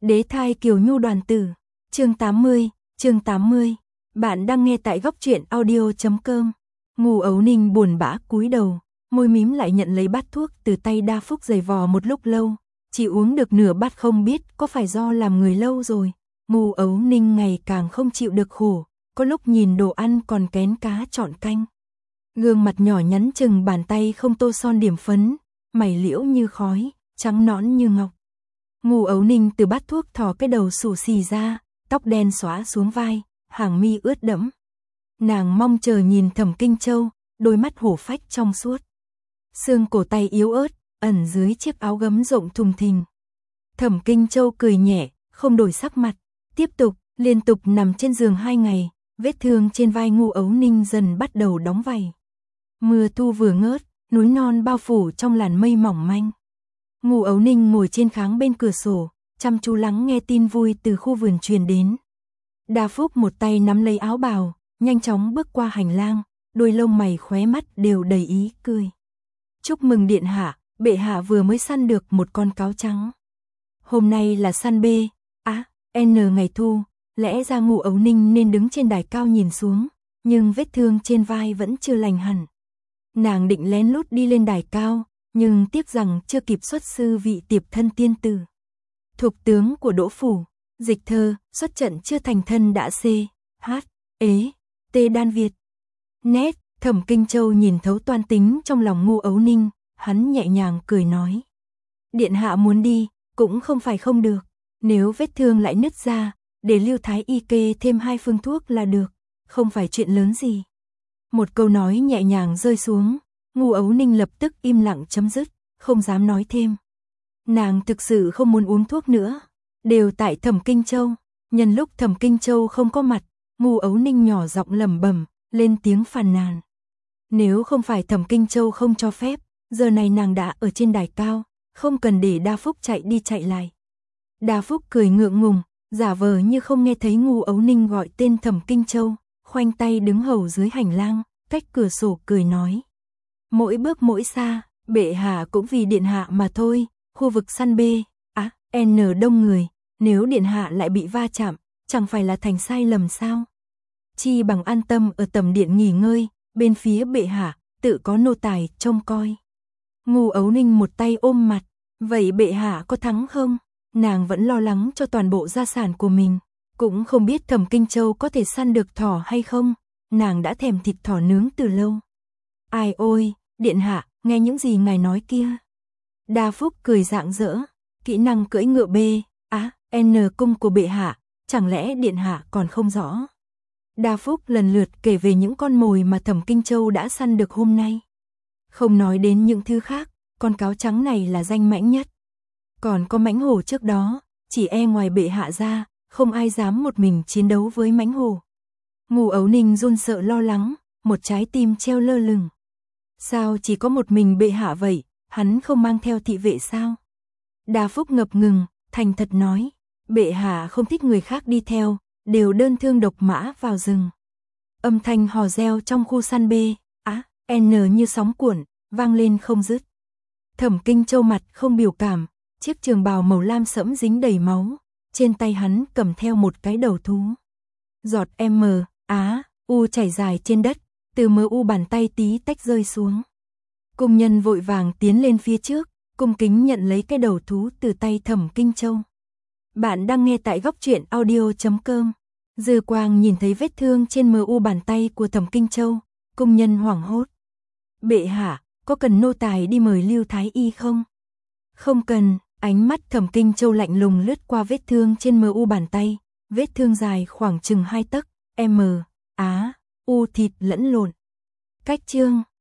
Đế thai Kiều Nhu đoàn tử. Chương 80. Bạn đang nghe tại góc truyện audio.com. Ngô Ấu Ninh buồn bã cúi đầu, môi mím lại nhận lấy bát thuốc từ tay Đa Phúc giày vò một lúc lâu, chỉ uống được nửa bát không biết có phải do làm người lâu rồi. Ngô Ấu Ninh ngày càng không chịu được khổ, có lúc nhìn đồ ăn còn kén cá chọn canh. Gương mặt nhỏ nhắn chừng bàn tay không tô son điểm phấn, mày liễu như khói, trắng nõn như ngọc. Ngô Ấu Ninh từ bát thuốc thò cái đầu xù xì ra, tóc đen xóa xuống vai, hàng mi ướt đẫm. Nàng mong chờ nhìn Thẩm Kinh Châu, đôi mắt hổ phách trong suốt. Xương cổ tay yếu ớt, ẩn dưới chiếc áo gấm rộng thùng thình. Thẩm Kinh Châu cười nhẹ, không đổi sắc mặt, tiếp tục, liên tục nằm trên giường 2 ngày, vết thương trên vai Ngô Ấu Ninh dần bắt đầu đóng vảy. Mưa thu vừa ngớt, núi non bao phủ trong làn mây mỏng manh. Ngô Ấu Ninh ngồi trên kháng bên cửa sổ, chăm chú lắng nghe tin vui từ khu vườn truyền đến. Đa Phúc một tay nắm lấy áo bào, nhanh chóng bước qua hành lang, đôi lông mày khóe mắt đều đầy ý cười. Chúc mừng điện hạ, bệ hạ vừa mới săn được một con cáo trắng. Hôm nay là săn B, N ngày thu, lẽ ra Ngô Ấu Ninh nên đứng trên đài cao nhìn xuống, nhưng vết thương trên vai vẫn chưa lành hẳn. Nàng định lén lút đi lên đài cao, nhưng tiếc rằng chưa kịp xuất sư vị tiệp thân tiên tử. Thuộc tướng của Đỗ Phủ, dịch thơ, xuất trận chưa thành thân đã T đan Việt. Nét, Thẩm Kinh Châu nhìn thấu toan tính trong lòng Ngô Ấu Ninh, hắn nhẹ nhàng cười nói. Điện hạ muốn đi, cũng không phải không được, nếu vết thương lại nứt ra, để Lưu Thái Y kê thêm 2 phương thuốc là được, không phải chuyện lớn gì. Một câu nói nhẹ nhàng rơi xuống, Ngô Ấu Ninh lập tức im lặng chấm dứt, không dám nói thêm. Nàng thực sự không muốn uống thuốc nữa, đều tại Thẩm Kinh Châu. Nhân lúc Thẩm Kinh Châu không có mặt, Ngô Ấu Ninh nhỏ giọng lẩm bẩm, lên tiếng phàn nàn. Nếu không phải Thẩm Kinh Châu không cho phép, giờ này nàng đã ở trên đài cao, không cần để Đa Phúc chạy đi chạy lại. Đa Phúc cười ngượng ngùng, giả vờ như không nghe thấy Ngô Ấu Ninh gọi tên Thẩm Kinh Châu, khoanh tay đứng hầu dưới hành lang, cách cửa sổ cười nói. Mỗi bước mỗi xa, bệ hạ cũng vì điện hạ mà thôi, khu vực săn B, N đông người, nếu điện hạ lại bị va chạm, chẳng phải là thành sai lầm sao? Chi bằng an tâm ở tầm điện nghỉ ngơi, bên phía bệ hạ, tự có nô tài trông coi. Ngô Ấu Ninh một tay ôm mặt, vậy bệ hạ có thắng không? Nàng vẫn lo lắng cho toàn bộ gia sản của mình, cũng không biết Thẩm Kinh Châu có thể săn được thỏ hay không, nàng đã thèm thịt thỏ nướng từ lâu. Ai ôi, điện hạ, nghe những gì ngài nói kia. Đa Phúc cười rạng rỡ, kỹ năng cưỡi ngựa B, N cung của bệ hạ, chẳng lẽ điện hạ còn không rõ. Đa Phúc lần lượt kể về những con mồi mà Thẩm Kinh Châu đã săn được hôm nay. Không nói đến những thứ khác, con cáo trắng này là danh mãnh nhất. Còn có mãnh hổ trước đó, chỉ e ngoài bệ hạ ra, không ai dám một mình chiến đấu với mãnh hổ. Ngô Ấu Ninh run sợ lo lắng, một trái tim treo lơ lửng. Sao chỉ có một mình bệ hạ vậy, hắn không mang theo thị vệ sao? Đa Phúc ngập ngừng, thành thật nói, bệ hạ không thích người khác đi theo, đều đơn thương độc mã vào rừng. Âm thanh hò reo trong khu săn B, N như sóng cuộn, vang lên không dứt. Thẩm Kinh Châu mặt không biểu cảm, chiếc trường bào màu lam sẫm dính đầy máu, trên tay hắn cầm theo một cái đầu thú. Giọt U chảy dài trên đất, từ MU bàn tay tí tách rơi xuống. Cung nhân vội vàng tiến lên phía trước, cung kính nhận lấy cái đầu thú từ tay Thẩm Kinh Châu. Bạn đang nghe tại góc truyện audio.com. Dư Quang nhìn thấy vết thương trên MU bàn tay của Thẩm Kinh Châu, cung nhân hoảng hốt. Bệ hạ, có cần nô tài đi mời Lưu Thái Y không? Không cần, ánh mắt Thẩm Kinh Châu lạnh lùng lướt qua vết thương trên MU bàn tay, vết thương dài khoảng chừng 2 tấc, U thịt lẫn lộn. Cách chương